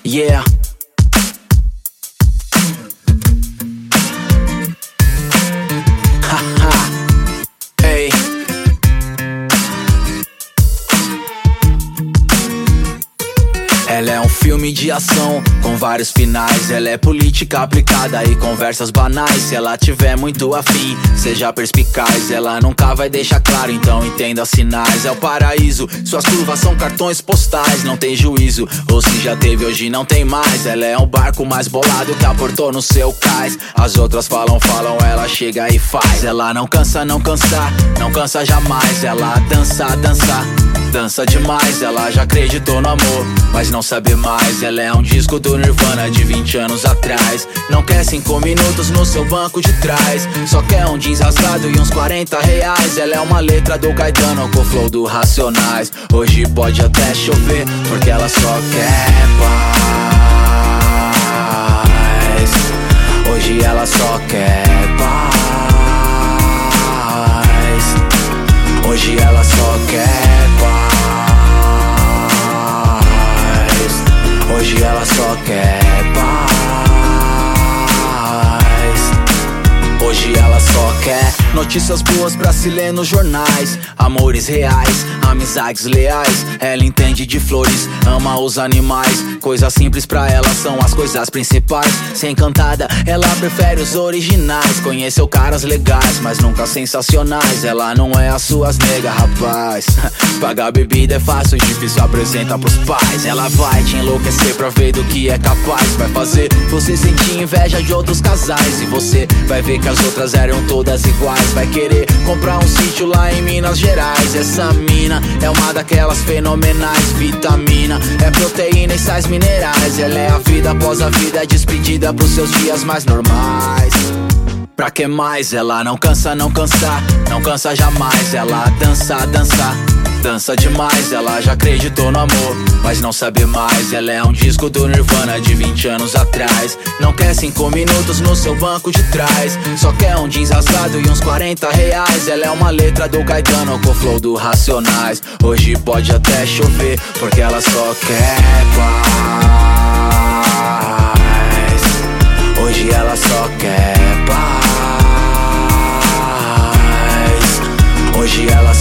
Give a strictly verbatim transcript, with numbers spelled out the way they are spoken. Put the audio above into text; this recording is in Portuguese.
Yeah. Haha. Ei. Ela é um filme de ação com vários finais. Ela é política aplicada e conversas banais. Se ela tiver muito afim, seja perspicaz. Ela nunca vai deixar claro, então entenda os sinais. É o paraíso, suas curvas são cartões postais. Não tem juízo, ou se já teve hoje não tem mais. Ela é um barco mais bolado que aportou no seu cais. As outras falam, falam, ela chega e faz. Ela não cansa, não cansa, não cansa jamais. Ela dança, dança, dança demais. Ela já acreditou no amor, mas não sabe mais. Ela é um disco do Nirvana de vinte anos atrás. Não quer cinco minutos no seu banco de trás. Só quer um jeans rasgado e uns quarenta reais. Ela é uma letra do Caetano com o flow do Racionais. Hoje pode até chover, porque ela só quer paz. Hoje ela só quer paz. Hoje ela só quer paz. Hoje ela só quer paz. Hoje ela só quer notícias boas pra se ler nos jornais. Amores reais, amizades leais. Ela entende de flores, ama os animais. Coisas simples pra ela são as coisas principais. Se encantada, ela prefere os originais. Conheceu caras legais, mas nunca sensacionais. Ela não é as suas nega, rapaz. Pagar bebida é fácil, difícil apresenta pros pais. Ela vai te enlouquecer pra ver do que é capaz. Vai fazer você sentir inveja de outros casais. E você vai ver que as outras eram todas iguais. Vai querer comprar um sítio lá em Minas Gerais. Essa mina é uma daquelas fenomenais. Vitamina, é proteína e sais minerais. Ela é a vida após a vida, é despedida pros seus dias mais normais. Pra que mais? Ela não cansa, não cansa, não cansa jamais. Ela dança, dança, dança demais. Ela já acreditou no amor, mas não sabe mais. Ela é um disco do Nirvana de vinte anos atrás. Não quer cinco minutos no seu banco de trás. Só quer um jeans rasgado e uns quarenta reais. Ela é uma letra do Caetano com o flow do Racionais. Hoje pode até chover, porque ela só quer paz. Hoje ela só quer paz. Hoje ela